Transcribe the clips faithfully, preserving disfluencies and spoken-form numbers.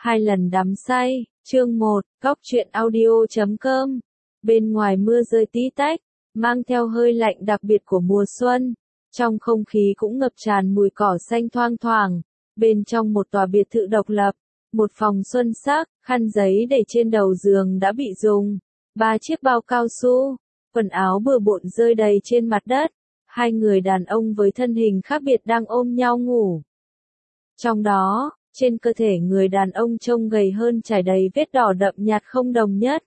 Hai lần đắm say, chương một, góc truyện audio chấm com. Bên ngoài mưa rơi tí tách, mang theo hơi lạnh đặc biệt của mùa xuân. Trong không khí cũng ngập tràn mùi cỏ xanh thoang thoảng. Bên trong một tòa biệt thự độc lập, một phòng xuân sắc, khăn giấy để trên đầu giường đã bị dùng. Ba chiếc bao cao su, quần áo bừa bộn rơi đầy trên mặt đất. Hai người đàn ông với thân hình khác biệt đang ôm nhau ngủ. Trong đó, trên cơ thể người đàn ông trông gầy hơn trải đầy vết đỏ đậm nhạt không đồng nhất.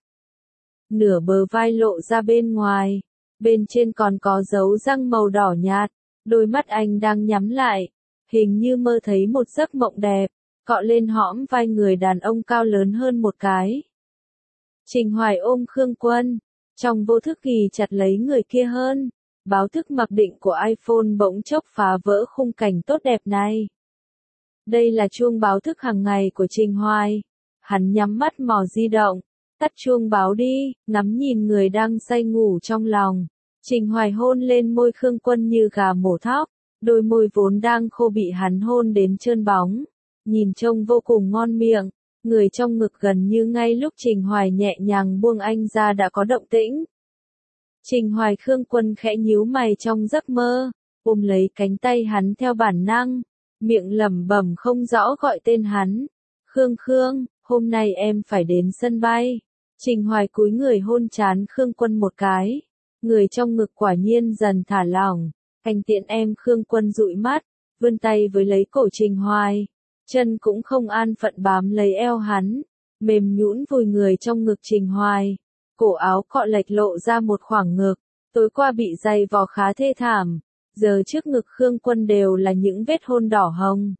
Nửa bờ vai lộ ra bên ngoài, bên trên còn có dấu răng màu đỏ nhạt, đôi mắt anh đang nhắm lại, hình như mơ thấy một giấc mộng đẹp, cọ lên hõm vai người đàn ông cao lớn hơn một cái. Trình Hoài ôm Khương Quân, trong vô thức ghi chặt lấy người kia hơn, báo thức mặc định của iPhone bỗng chốc phá vỡ khung cảnh tốt đẹp này. Đây là chuông báo thức hàng ngày của Trình Hoài. Hắn nhắm mắt mò di động, tắt chuông báo đi, ngắm nhìn người đang say ngủ trong lòng. Trình Hoài hôn lên môi Khương Quân như gà mổ thóc, đôi môi vốn đang khô bị hắn hôn đến trơn bóng, nhìn trông vô cùng ngon miệng. Người trong ngực gần như ngay lúc Trình Hoài nhẹ nhàng buông anh ra đã có động tĩnh. Trình Hoài Khương Quân khẽ nhíu mày trong giấc mơ, ôm lấy cánh tay hắn theo bản năng. Miệng lẩm bẩm không rõ gọi tên hắn. Khương Khương, hôm nay em phải đến sân bay. Trình Hoài cúi người hôn trán Khương Quân một cái. Người trong ngực quả nhiên dần thả lỏng. Anh tiện em. Khương Quân dụi mắt, vươn tay với lấy cổ Trình Hoài. Chân cũng không an phận bám lấy eo hắn. Mềm nhũn vùi người trong ngực Trình Hoài. Cổ áo cọ lệch lộ ra một khoảng ngực. Tối qua bị giày vò khá thê thảm. Giờ trước ngực Khương Quân đều là những vết hôn đỏ hồng.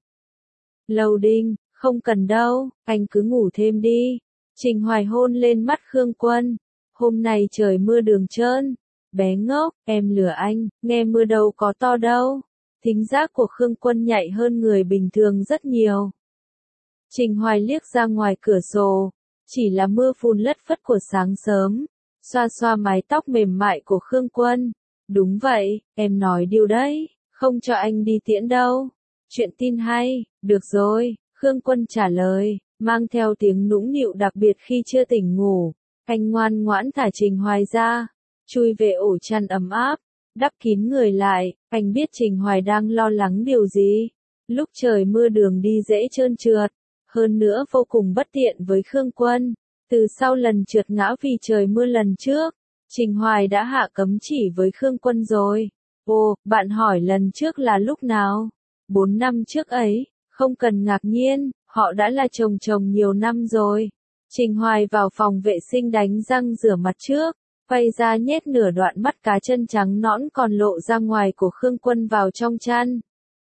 Lầu Đinh, không cần đâu, anh cứ ngủ thêm đi. Trình Hoài hôn lên mắt Khương Quân. Hôm nay trời mưa đường trơn. Bé ngốc, em lừa anh, nghe mưa đâu có to đâu. Thính giác của Khương Quân nhạy hơn người bình thường rất nhiều. Trình Hoài liếc ra ngoài cửa sổ. Chỉ là mưa phùn lất phất của sáng sớm. Xoa xoa mái tóc mềm mại của Khương Quân. Đúng vậy, em nói điều đấy, không cho anh đi tiễn đâu. Chuyện tin hay, được rồi, Khương Quân trả lời, mang theo tiếng nũng nịu đặc biệt khi chưa tỉnh ngủ. Anh ngoan ngoãn thả Trình Hoài ra, chui về ổ chăn ấm áp, đắp kín người lại. Anh biết Trình Hoài đang lo lắng điều gì. Lúc trời mưa đường đi dễ trơn trượt, hơn nữa vô cùng bất tiện với Khương Quân. Từ sau lần trượt ngã vì trời mưa lần trước, Trình Hoài đã hạ cấm chỉ với Khương Quân rồi. Ồ, bạn hỏi lần trước là lúc nào? Bốn năm trước ấy, không cần ngạc nhiên, họ đã là chồng chồng nhiều năm rồi. Trình Hoài vào phòng vệ sinh đánh răng rửa mặt trước, quay ra nhét nửa đoạn mắt cá chân trắng nõn còn lộ ra ngoài của Khương Quân vào trong chăn.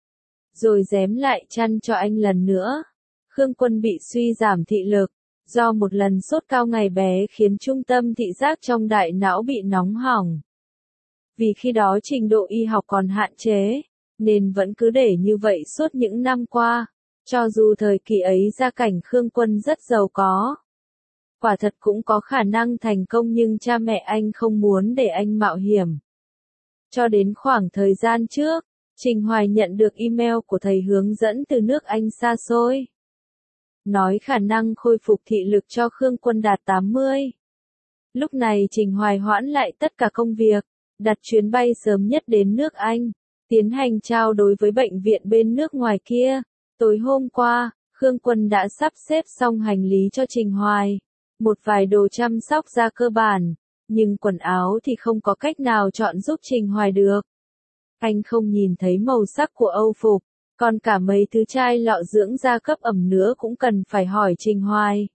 Rồi rém lại chăn cho anh lần nữa. Khương Quân bị suy giảm thị lực. Do một lần sốt cao ngày bé khiến trung tâm thị giác trong đại não bị nóng hỏng. Vì khi đó trình độ y học còn hạn chế, nên vẫn cứ để như vậy suốt những năm qua. Cho dù thời kỳ ấy gia cảnh Khương Quân rất giàu có. Quả thật cũng có khả năng thành công nhưng cha mẹ anh không muốn để anh mạo hiểm. Cho đến khoảng thời gian trước, Trình Hoài nhận được email của thầy hướng dẫn từ nước Anh xa xôi. Nói khả năng khôi phục thị lực cho Khương Quân đạt tám mươi. Lúc này Trình Hoài hoãn lại tất cả công việc, đặt chuyến bay sớm nhất đến nước Anh, tiến hành trao đổi với bệnh viện bên nước ngoài kia. Tối hôm qua, Khương Quân đã sắp xếp xong hành lý cho Trình Hoài. Một vài đồ chăm sóc da cơ bản, nhưng quần áo thì không có cách nào chọn giúp Trình Hoài được. Anh không nhìn thấy màu sắc của Âu phục. Còn cả mấy thứ chai lọ dưỡng da cấp ẩm nữa cũng cần phải hỏi Trình Hoài.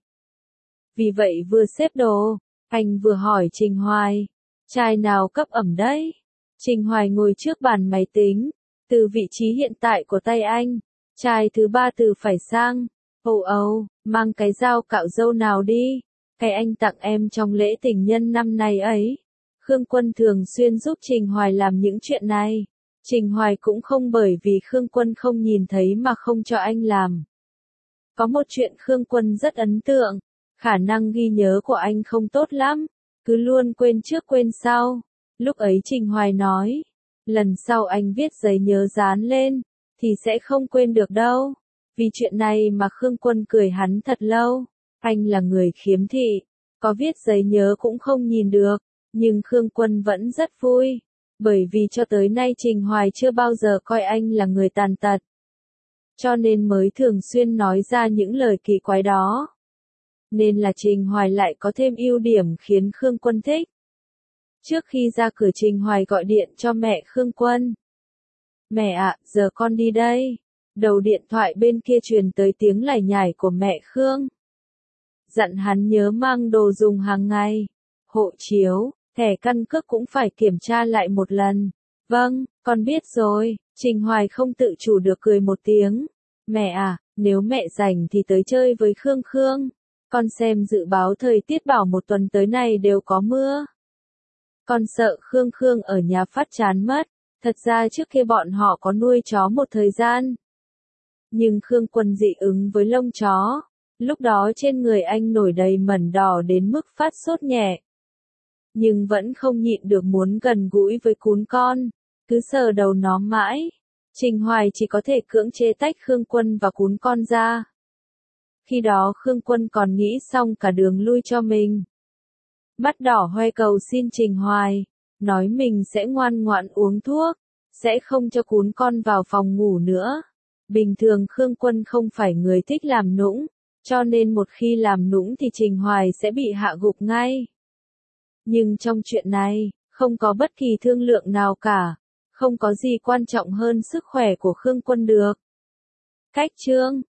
Vì vậy vừa xếp đồ, anh vừa hỏi Trình Hoài, chai nào cấp ẩm đấy? Trình Hoài ngồi trước bàn máy tính, từ vị trí hiện tại của tay anh, chai thứ ba từ phải sang. Ồ ồ, mang cái dao cạo râu nào đi, cái anh tặng em trong lễ tình nhân năm nay ấy. Khương Quân thường xuyên giúp Trình Hoài làm những chuyện này. Trình Hoài cũng không bởi vì Khương Quân không nhìn thấy mà không cho anh làm. Có một chuyện Khương Quân rất ấn tượng, khả năng ghi nhớ của anh không tốt lắm, cứ luôn quên trước quên sau. Lúc ấy Trình Hoài nói, lần sau anh viết giấy nhớ dán lên, thì sẽ không quên được đâu. Vì chuyện này mà Khương Quân cười hắn thật lâu. Anh là người khiếm thị, có viết giấy nhớ cũng không nhìn được, nhưng Khương Quân vẫn rất vui, bởi vì cho tới nay Trình Hoài chưa bao giờ coi anh là người tàn tật. Cho nên mới thường xuyên nói ra những lời kỳ quái đó. Nên là Trình Hoài lại có thêm ưu điểm khiến Khương Quân thích. Trước khi ra cửa Trình Hoài gọi điện cho mẹ Khương Quân. Mẹ ạ, giờ con đi đây. Đầu điện thoại bên kia truyền tới tiếng lải nhải của mẹ Khương. Dặn hắn nhớ mang đồ dùng hàng ngày. Hộ chiếu, thẻ căn cước cũng phải kiểm tra lại một lần. Vâng, con biết rồi. Trình Hoài không tự chủ được cười một tiếng. Mẹ à, nếu mẹ rảnh thì tới chơi với Khương Khương. Con xem dự báo thời tiết bảo một tuần tới này đều có mưa. Con sợ Khương Khương ở nhà phát chán mất. Thật ra trước kia bọn họ có nuôi chó một thời gian. Nhưng Khương Quân dị ứng với lông chó. Lúc đó trên người anh nổi đầy mẩn đỏ đến mức phát sốt nhẹ. Nhưng vẫn không nhịn được muốn gần gũi với cún con. Cứ sờ đầu nó mãi. Trình Hoài chỉ có thể cưỡng chế tách Khương Quân và cún con ra. Khi đó Khương Quân còn nghĩ xong cả đường lui cho mình. Mắt đỏ hoe cầu xin Trình Hoài. Nói mình sẽ ngoan ngoãn uống thuốc. Sẽ không cho cún con vào phòng ngủ nữa. Bình thường Khương Quân không phải người thích làm nũng. Cho nên một khi làm nũng thì Trình Hoài sẽ bị hạ gục ngay. Nhưng trong chuyện này, không có bất kỳ thương lượng nào cả. Không có gì quan trọng hơn sức khỏe của Khương Quân được. Cách chương